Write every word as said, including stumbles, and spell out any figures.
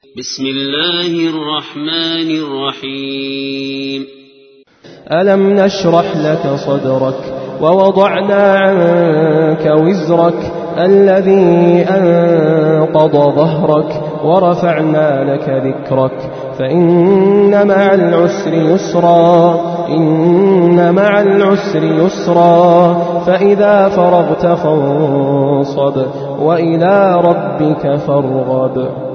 بسم الله الرحمن الرحيم. ألم نشرح لك صدرك ووضعنا عنك وزرك الذي أنقض ظهرك ورفعنا لك ذكرك فإن مع العسر يسرا إن مع العسر يسرا فإذا فرغت فانصب وإلى ربك فارغب.